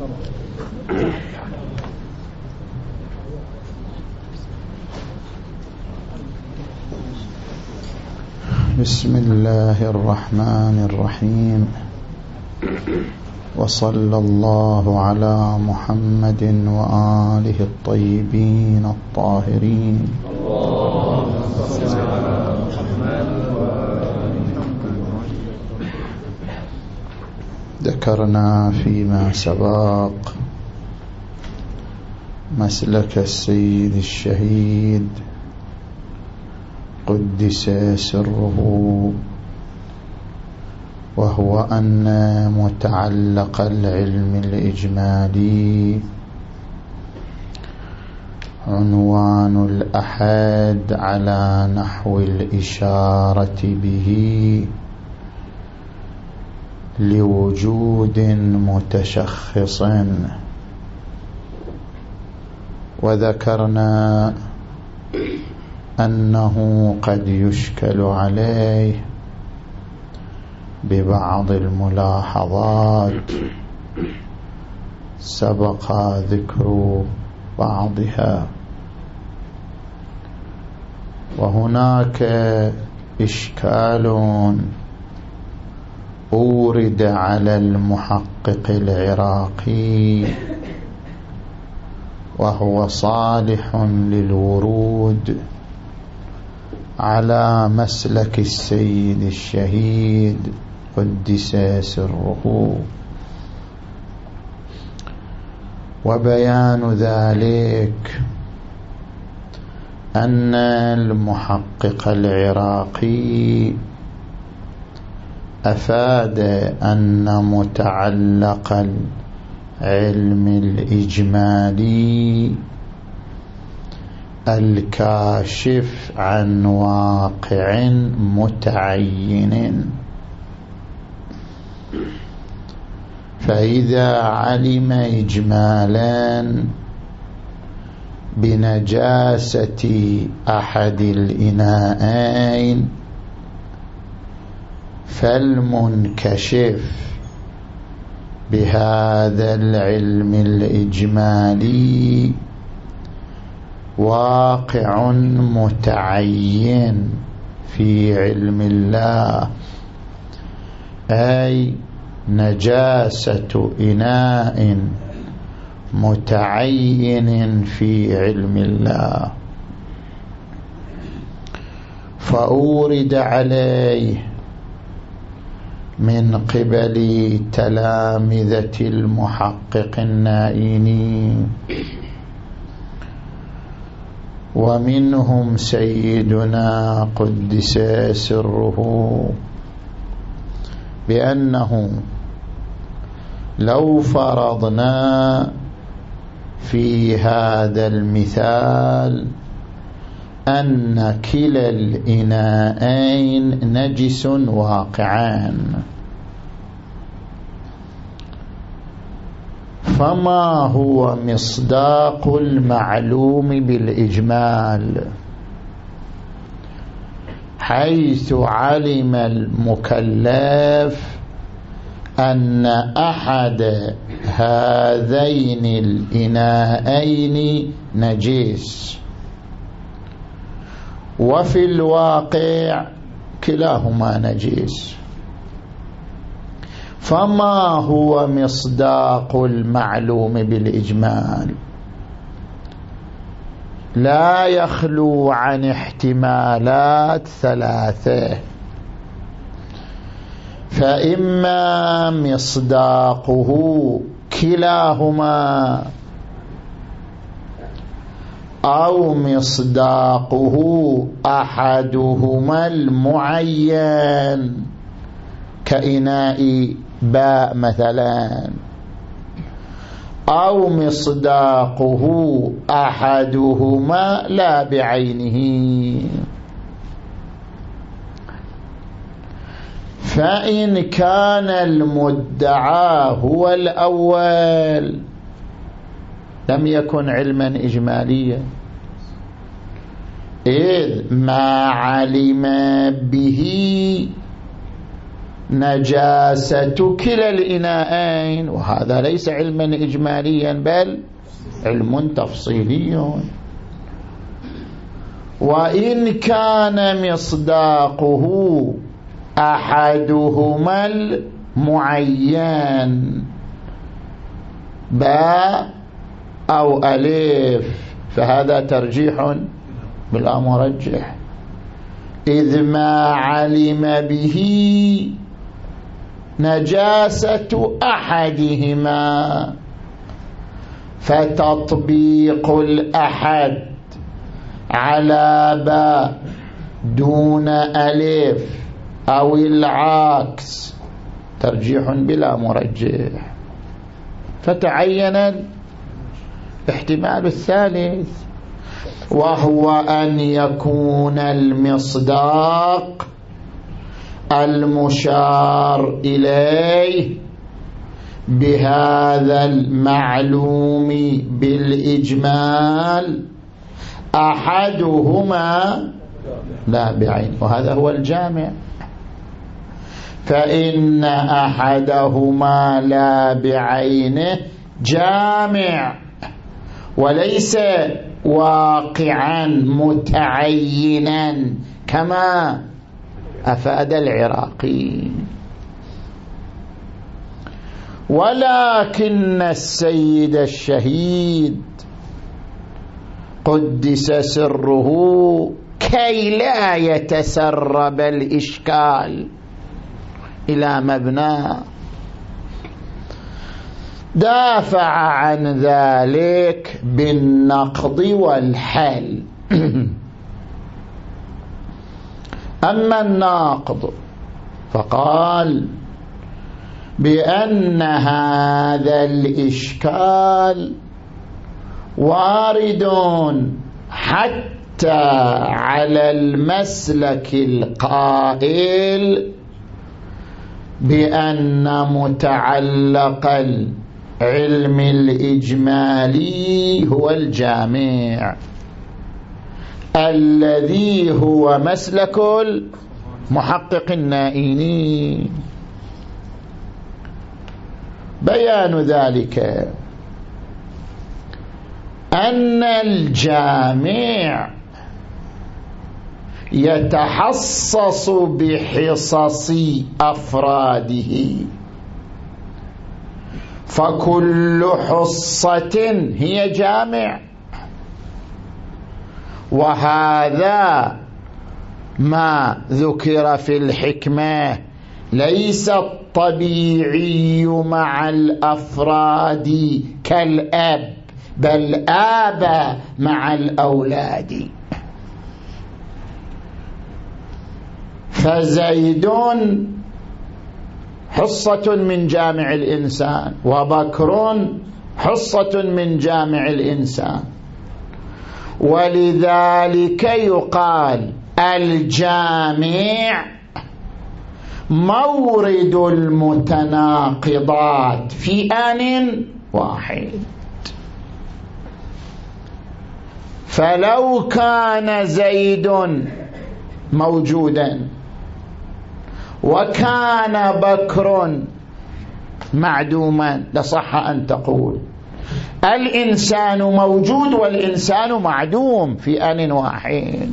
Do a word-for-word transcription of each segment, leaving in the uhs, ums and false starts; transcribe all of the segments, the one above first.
بسم الله الرحمن الرحيم، وصلى الله على محمد وآله الطيبين الطاهرين. ذكرنا فيما سبق مسلك السيد الشهيد قدس سره، وهو أن متعلق العلم الإجمالي عنوان الأحد على نحو الإشارة به لوجود متشخص، وذكرنا أنه قد يشكل عليه ببعض الملاحظات سبق ذكر بعضها، وهناك إشكال أورد على المحقق العراقي وهو صالح للورود على مسلك السيد الشهيد قدس سره، وبيان ذلك أن المحقق العراقي أفاد أن متعلق العلم الإجمالي الكاشف عن واقع متعين، فإذا علم إجمالا بنجاسة أحد الإناءين فالمنكشف بهذا العلم الإجمالي واقع متعين في علم الله، أي نجاسة إناء متعين في علم الله، فأورد عليه من قبل تلامذة المحقق النائيني، ومنهم سيدنا قدس سره، بأنه لو فرضنا في هذا المثال أن كلا الإناءين نجس واقعان، فما هو مصداق المعلوم بالإجمال حيث علم المكلف أن أحد هذين الإناءين نجس، وفي الواقع كلاهما نجس، فما هو مصداق المعلوم بالإجمال؟ لا يخلو عن احتمالات ثلاثة، فإما مصداقه كلاهما، أو مصداقه أحدهما المعين كإناء باء مثلا، أو مصداقه أحدهما لا بعينه. فإن كان المدعى هو الأول لم يكن علما إجماليا، إذ ما علم به نجاسة كلا الإناءين، وهذا ليس علما إجماليا بل علم تفصيلي. وإن كان مصداقه أحدهما المعين باء أو ألف فهذا ترجيح بلا مرجح، إذ ما علم به نجاسة أحدهما، فتطبيق الأحد على باء دون ألف أو العكس ترجيح بلا مرجح. فتعين الاحتمال الثالث، وهو أن يكون المصداق المشار إليه بهذا المعلوم بالإجمال أحدهما لا بعين، وهذا هو الجامع. فإن أحدهما لا بعينه جامع وليس واقعا متعينا كما أفاد العراقي. ولكن السيد الشهيد قدس سره كي لا يتسرب الإشكال إلى مبناه دافع عن ذلك بالنقض والحل. أما الناقض فقال بأن هذا الإشكال وارد حتى على المسلك القائل بأن متعلق العلم الإجمالي هو الجامع الذي هو مسلك المحقق النائيني. بيان ذلك أن الجامع يتحصص بحصص أفراده، فكل حصة هي جامع، وهذا ما ذكر في الحكمة ليس الطبيعي مع الأفراد كالأب، بل آب مع الأولاد. فزيد حصة من جامع الإنسان، وبكر حصة من جامع الإنسان، ولذلك يقال الجامع مورد المتناقضات في آن واحد. فلو كان زيد موجودا وكان بكر معدوما لصح أن تقول الإنسان موجود والإنسان معدوم في آن واحد.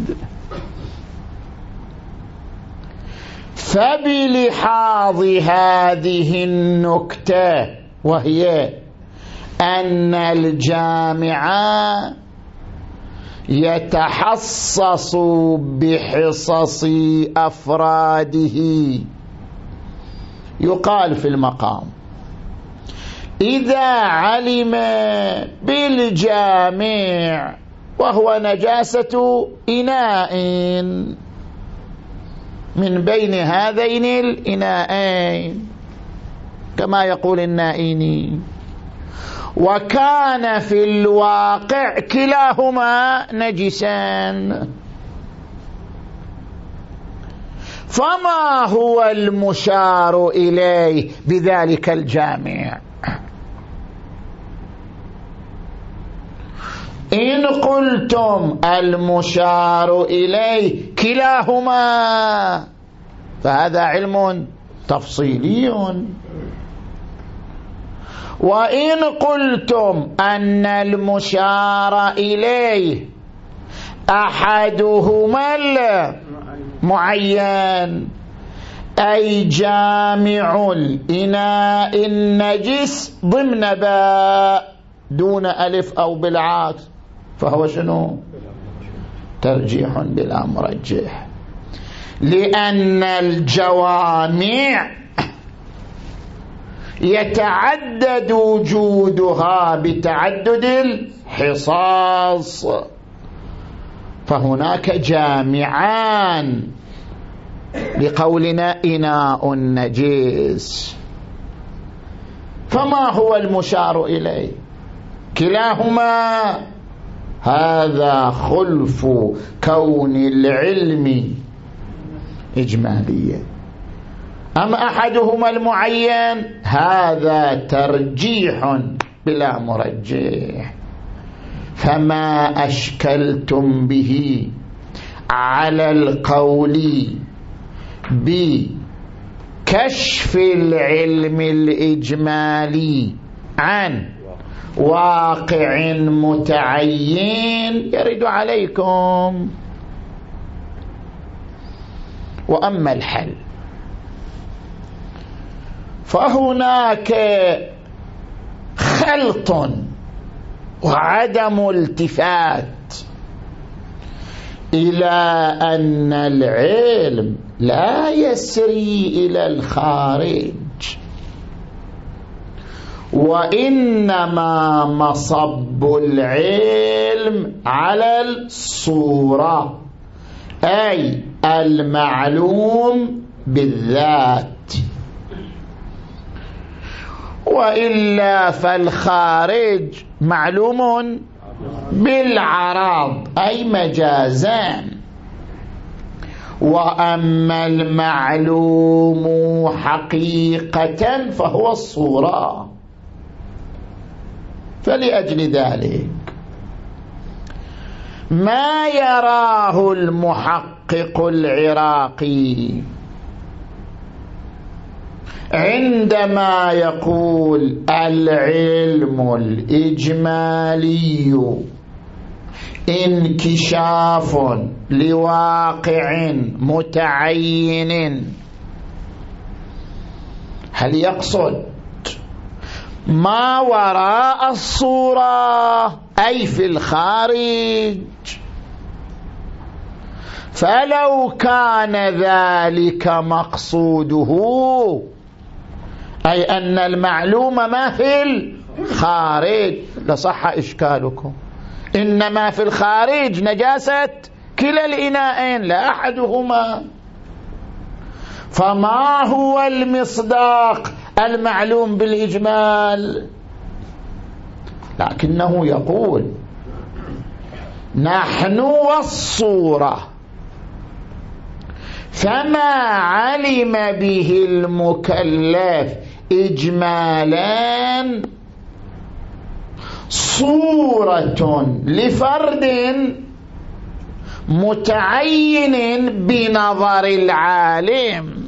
فبلحاظ هذه النكتة، وهي أن الجامع يتحصص بحصص أفراده، يقال في المقام إذا علم بالجامع وهو نجاسة إناء من بين هذين الإناءين كما يقول النائيني، وكان في الواقع كلاهما نجسان، فما هو المشار إليه بذلك الجامع؟ إن قلتم المشار إليه كلاهما فهذا علم تفصيلي. وإن قلتم أن المشار إليه أحدهما المعين أي جامع الإناء النجس ضمن باء دون ألف أو بالعكس، فهو شنو؟ ترجيح بلا مرجح، لأن الجوامع يتعدد وجودها بتعدد الحصاص، فهناك جامعان لقولنا إناء نجس. فما هو المشار إليه؟ كلاهما هذا خلف كون العلم إجماليا، أم أحدهما المعين هذا ترجيح بلا مرجح. فما أشكلتم به على القول بكشف العلم الإجمالي عن واقع متعين يرد عليكم. وأما الحل فهناك خلط وعدم التفات إلى أن العلم لا يسري إلى الخارج، وإنما مصب العلم على الصورة، أي المعلوم بالذات، وإلا فالخارج معلوم بالعرض أي مجازان، وأما المعلوم حقيقة فهو الصورة. فلأجل ذلك ما يراه المحقق العراقي عندما يقول العلم الإجمالي انكشاف لواقع متعين، هل يقصد ما وراء الصورة أي في الخارج؟ فلو كان ذلك مقصوده أي أن المعلوم ما في الخارج لصح إشكالكم، إنما في الخارج نجاسة كلا الإناءين لا أحدهما. فما هو المصداق المعلوم بالإجمال؟ لكنه يقول نحن والصورة، فما علم به المكلف إجمالا صورة لفرد متعين بنظر العالم،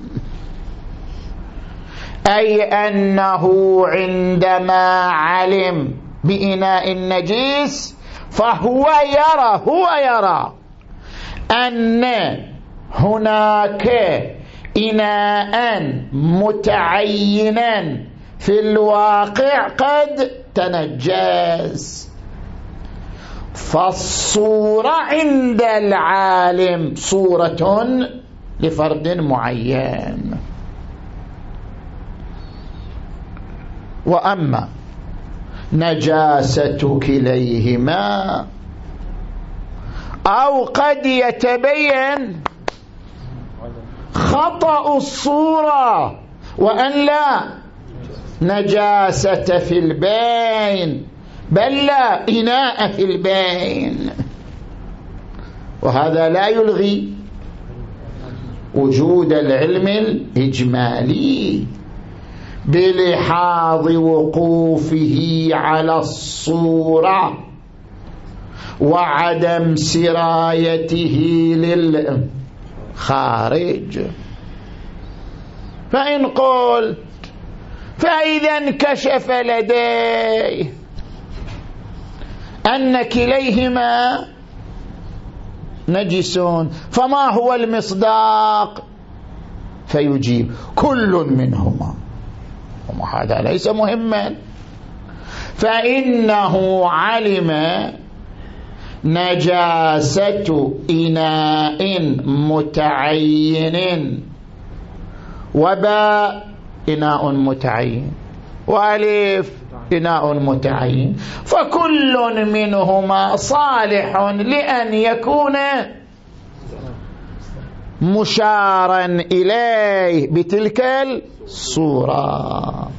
أي أنه عندما علم بإناء النجيس فهو يرى هو يرى أن هناك إناء متعينا في الواقع قد تنجس، فالصورة عند العالم صورة لفرد معين. وأما نجاسة كليهما أو قد يتبين خطأ الصورة وأن لا نجاسة في البين بل لا إناء في البين، وهذا لا يلغي وجود العلم الإجمالي بلحاظ وقوفه على الصورة وعدم سرايته للخارج. فإن قلت فإذا انكشف لديه أن كليهما نجسون، فما هو المصداق؟ فيجيب كل منهما، وهذا ليس مهما، فإنه علم نجاسة إناء متعين، وباء إناء متعين، وألف إناء متعين، فكل منهما صالح لأن يكون مشارا إليه بتلك الصورة.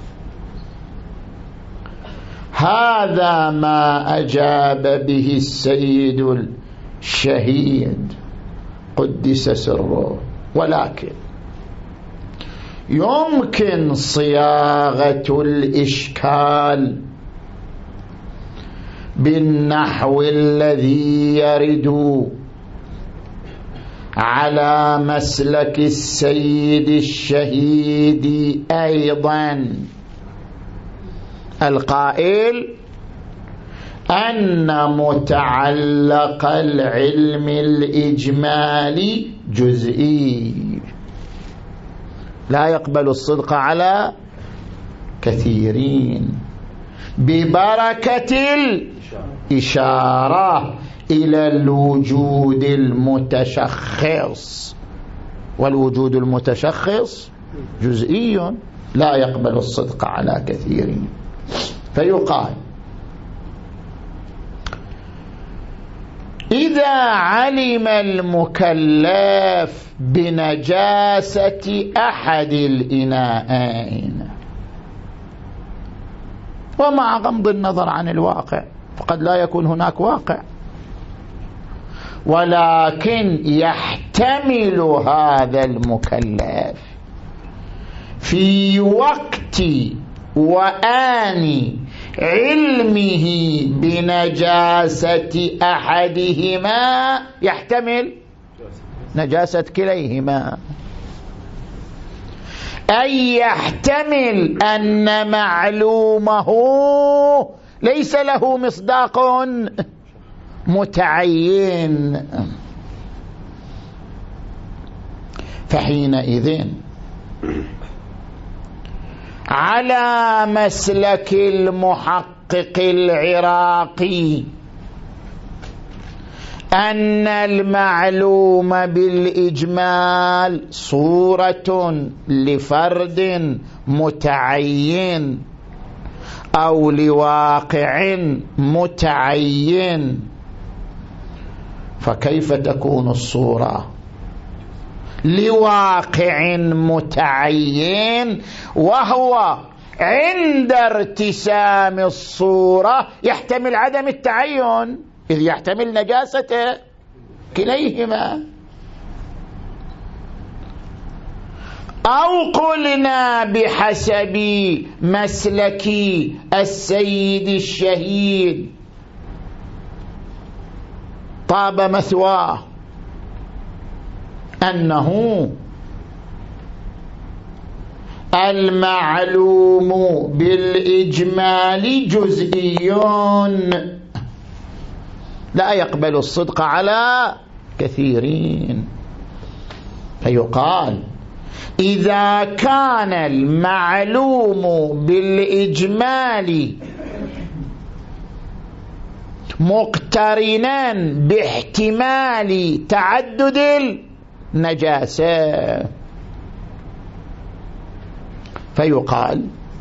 هذا ما أجاب به السيد الشهيد قدس سره. ولكن يمكن صياغة الإشكال بالنحو الذي يرد على مسلك السيد الشهيد أيضا، القائل أن متعلق العلم الإجمالي جزئي لا يقبل الصدق على كثيرين، ببركة الإشارة إلى الوجود المتشخص، والوجود المتشخص جزئي لا يقبل الصدق على كثيرين. فيقال إذا علم المكلف بنجاسة أحد الإناءين، ومع غض النظر عن الواقع، فقد لا يكون هناك واقع، ولكن يحتمل هذا المكلف في وقت وآن علمه بنجاسة أحدهما يحتمل نجاسة كليهما، أي يحتمل أن معلومه ليس له مصداق متعين. فحينئذ على مسلك المحقق العراقي أن المعلوم بالإجمال صورة لفرد متعين أو لواقع متعين، فكيف تكون الصورة لواقع متعين وهو عند ارتسام الصورة يحتمل عدم التعين، إذ يحتمل نجاسة كليهما؟ أو قلنا بحسب مسلك السيد الشهيد طاب مثواه أنه المعلوم بالإجمال جزئيون لا يقبل الصدق على كثيرين. فيقال إذا كان المعلوم بالإجمال مقترنا باحتمال تعدد النجاسة، فيقال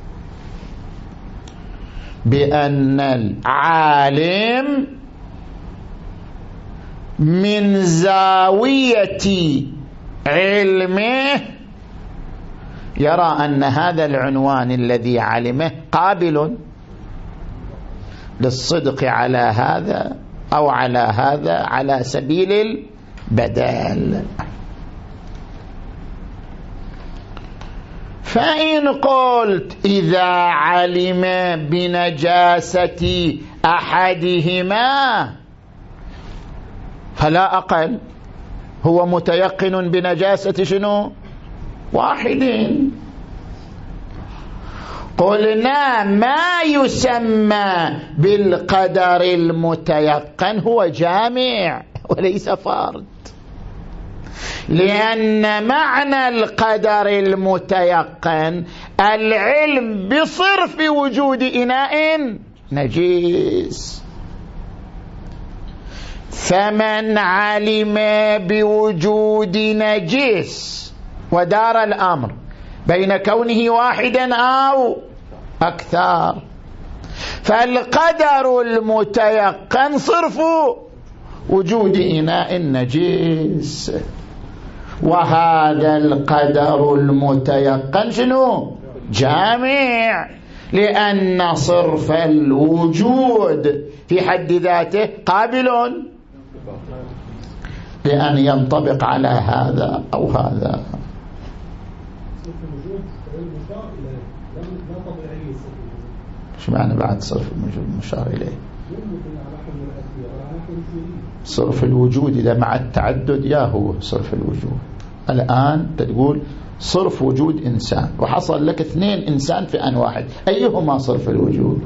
بأن العالم من زاوية علمه يرى أن هذا العنوان الذي علمه قابل للصدق على هذا أو على هذا على سبيل البدال. فإن قلت إذا علم بنجاسة أحدهما فلا أقل، هو متيقن بنجاسة شنو؟ واحد. قلنا ما يسمى بالقدر المتيقن هو جامع وليس فرد، لأن معنى القدر المتيقن العلم بصرف وجود إناء نجيس. فمن علم بوجود نجيس ودار الأمر بين كونه واحدا أو أكثر، فالقدر المتيقن صرف وجود إناء نجيس، وهذا القدر المتيقن شنو؟ جامع، لأن صرف الوجود في حد ذاته قابل لأن ينطبق على هذا أو هذا. شو معنى بعد صرف الوجود مشار إليه؟ صرف الوجود إذا مع التعدد يا هو صرف الوجود. الآن تقول صرف وجود إنسان وحصل لك اثنين إنسان في آن واحد، أيهما صرف الوجود؟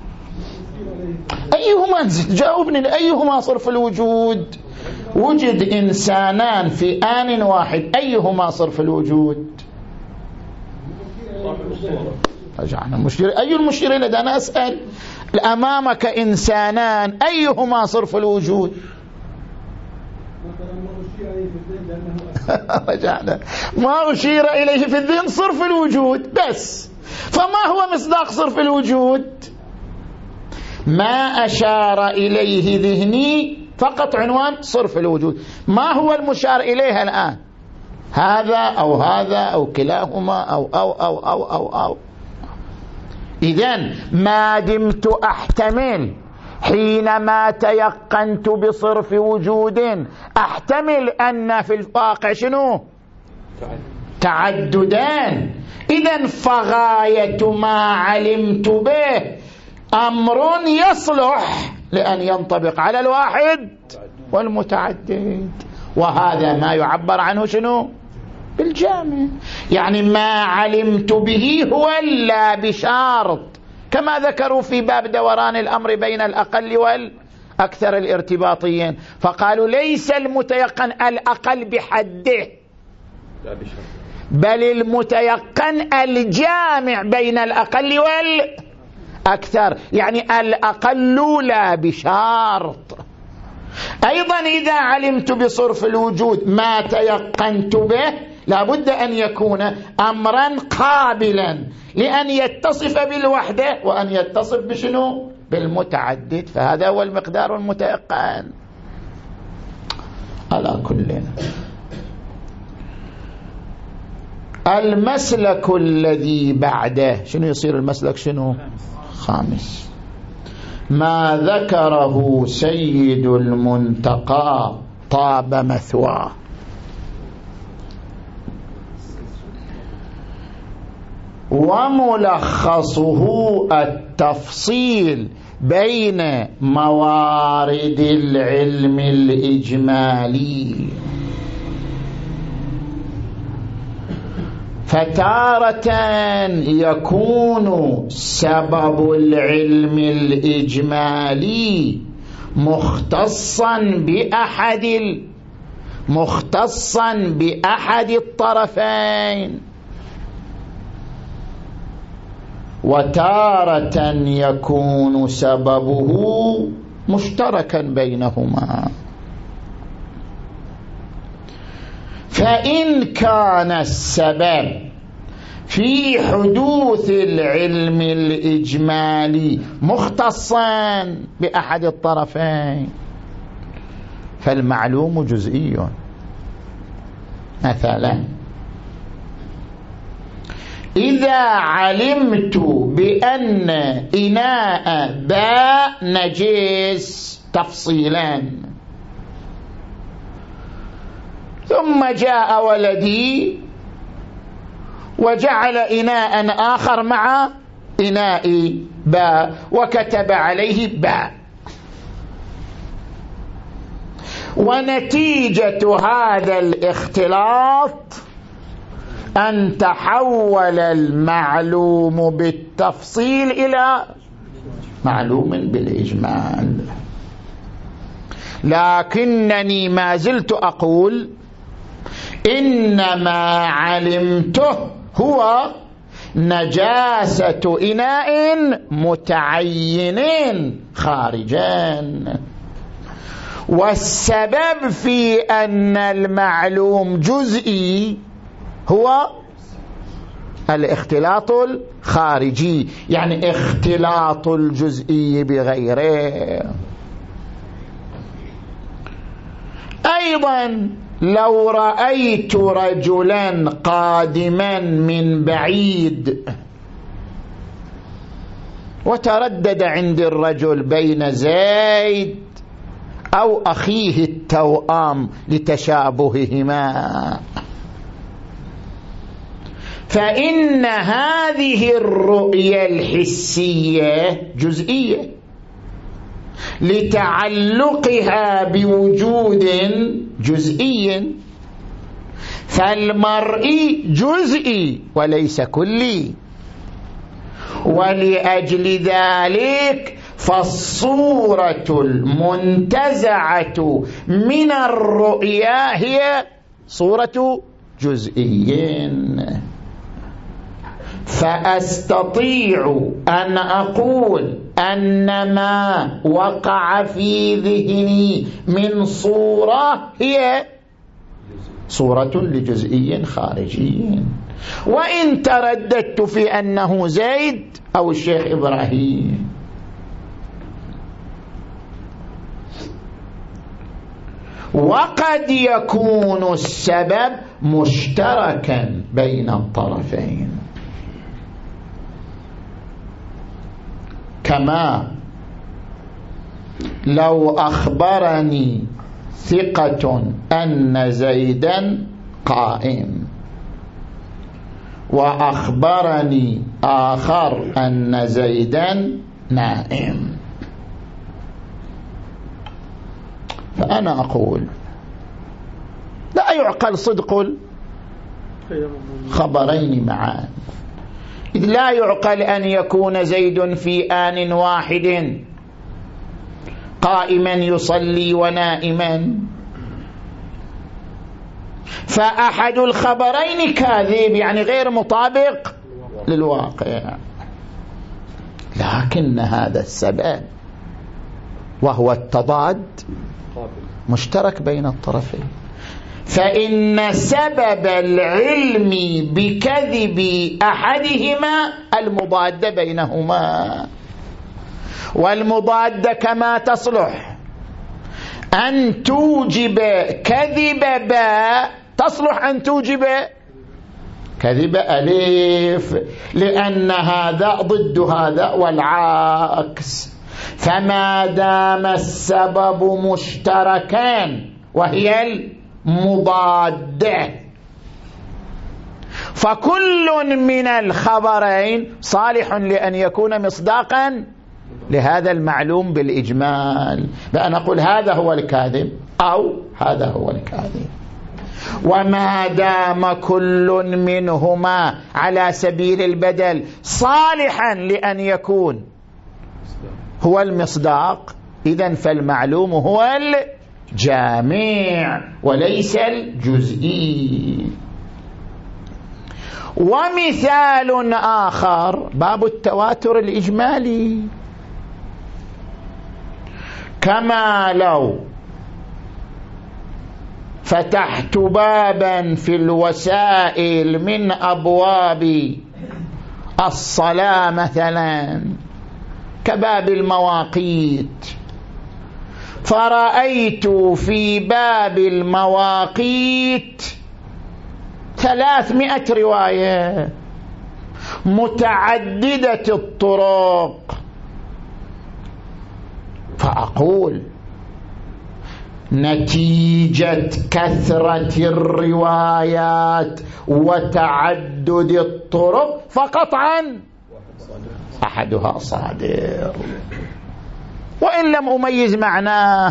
أيهما؟ جاوبني، أيهما صرف الوجود؟ وجد إنسانان في آن واحد، أيهما صرف الوجود؟ رجعنا المشير. أي المشيرين؟ إذا أنا أسأل أمامك إنسانان أيهما صرف الوجود؟ رجعنا ما أشير إليه في الذهن صرف الوجود بس. فما هو مصداق صرف الوجود؟ ما أشار إليه ذهني فقط عنوان صرف الوجود. ما هو المشار إليه الآن؟ هذا أو هذا أو كلاهما أو أو أو أو أو, أو. إذن ما دمت أحتمل حينما تيقنت بصرف وجود أحتمل أن في الواقع شنو؟ تعددان. إذن فغاية ما علمت به أمر يصلح لأن ينطبق على الواحد والمتعدد، وهذا ما يعبر عنه شنو؟ بالجامع. يعني ما علمت به هو لا بشرط، كما ذكروا في باب دوران الأمر بين الأقل والأكثر الارتباطيين، فقالوا ليس المتيقن الأقل بحده بل المتيقن الجامع بين الأقل والأكثر، يعني الأقل لا بشرط. أيضا إذا علمت بصرف الوجود ما تيقنت به لابد أن يكون أمرا قابلا لأن يتصف بالوحدة وأن يتصف بشنو؟ بالمتعدد، فهذا هو المقدار المتيقن. على كل المسلك الذي بعده شنو يصير المسلك شنو؟ خامس. ما ذكره سيد المنتقى طاب مثواه. وملخصه التفصيل بين موارد العلم الإجمالي، فتارة يكون سبب العلم الإجمالي مختصا بأحد مختصا بأحد الطرفين، وتارة يكون سببه مشتركا بينهما. فإن كان السبب في حدوث العلم الإجمالي مختصا بأحد الطرفين فالمعلوم جزئي. مثلا إذا علمت بأن إناء باء نجس تفصيلا، ثم جاء ولدي وجعل إناء آخر مع إناء باء وكتب عليه باء، ونتيجة هذا الاختلاط أن تحول المعلوم بالتفصيل إلى معلوم بالإجمال، لكنني ما زلت أقول إنما علمته هو نجاسة إناء متعين خارجان، والسبب في أن المعلوم جزئي هو الاختلاط الخارجي، يعني اختلاط الجزئي بغيره. أيضا لو رأيت رجلا قادما من بعيد وتردد عندي الرجل بين زيد أو أخيه التوأم لتشابههما، فإن هذه الرؤية الحسية جزئية لتعلقها بوجود جزئي، فالمرئي جزئي وليس كلي، ولأجل ذلك فالصورة المنتزعة من الرؤيا هي صورة جزئيين. فأستطيع أن أقول أن ما وقع في ذهني من صورة هي صورة لجزئي خارجي، وإن ترددت في أنه زيد أو الشيخ إبراهيم. وقد يكون السبب مشتركا بين الطرفين، كما لو أخبرني ثقة أن زيدا قائم وأخبرني آخر أن زيدا نائم، فأنا أقول لا يعقل صدق الخبرين معا، إذ لا يعقل أن يكون زيد في آن واحد قائما يصلي ونائما، فأحد الخبرين كاذب يعني غير مطابق للواقع. لكن هذا السبب وهو التضاد مشترك بين الطرفين، فإن سبب العلم بكذب أحدهما المضاد بينهما، والمضاد كما تصلح أن توجب كذب باء تصلح أن توجب كذب ألف، لأن هذا ضد هذا والعكس. فما دام السبب مشتركان وهي المضادة، فكل من الخبرين صالح لأن يكون مصداقا لهذا المعلوم بالإجمال، بأن نقول هذا هو الكاذب أو هذا هو الكاذب. وما دام كل منهما على سبيل البدل صالحا لأن يكون هو المصداق، إذن فالمعلوم هو الجامع وليس الجزئي. ومثال آخر باب التواتر الإجمالي، كما لو فتحت بابا في الوسائل من أبواب الصلاة مثلا كباب المواقيت، فرأيت في باب المواقيت ثلاثمائة رواية متعددة الطرق، فأقول نتيجة كثرة الروايات وتعدد الطرق فقطعا أحدها صادر، وإن لم أميز معناه،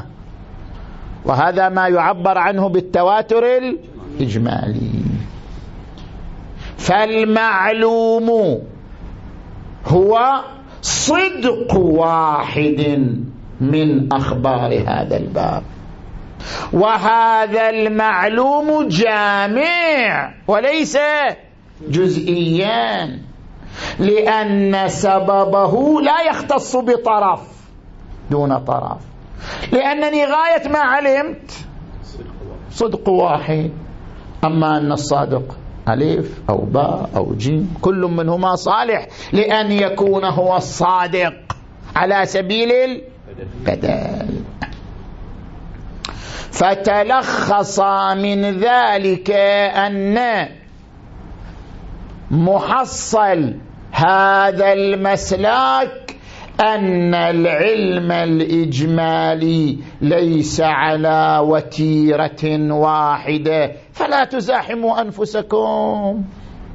وهذا ما يعبر عنه بالتواتر الإجمالي. فالمعلوم هو صدق واحد من أخبار هذا الباب، وهذا المعلوم جامع وليس جزئيا، لأن سببه لا يختص بطرف دون طرف، لأنني غاية ما علمت صدق واحد. أما أن الصادق ألف أو باء أو جيم كل منهما صالح لأن يكون هو الصادق على سبيل البدل. فتلخص من ذلك أن محصل هذا المسلك أن العلم الإجمالي ليس على وتيرة واحدة، فلا تزاحموا أنفسكم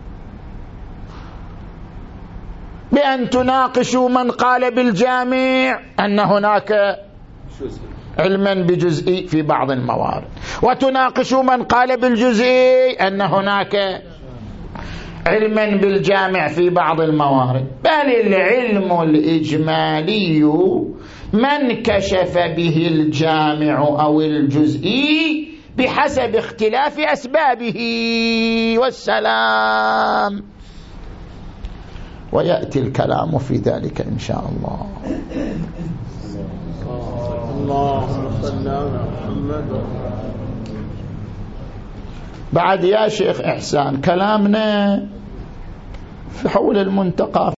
بأن تناقشوا من قال بالجامع أن هناك علما بجزئي في بعض الموارد، وتناقشوا من قال بالجزئي أن هناك علما بالجامع في بعض الموارد. بل العلم الإجمالي من كشف به الجامع أو الجزئي بحسب اختلاف أسبابه، والسلام. ويأتي الكلام في ذلك إن شاء الله. اللهم صل على محمد. بعد يا شيخ إحسان كلامنا في حول المنتقى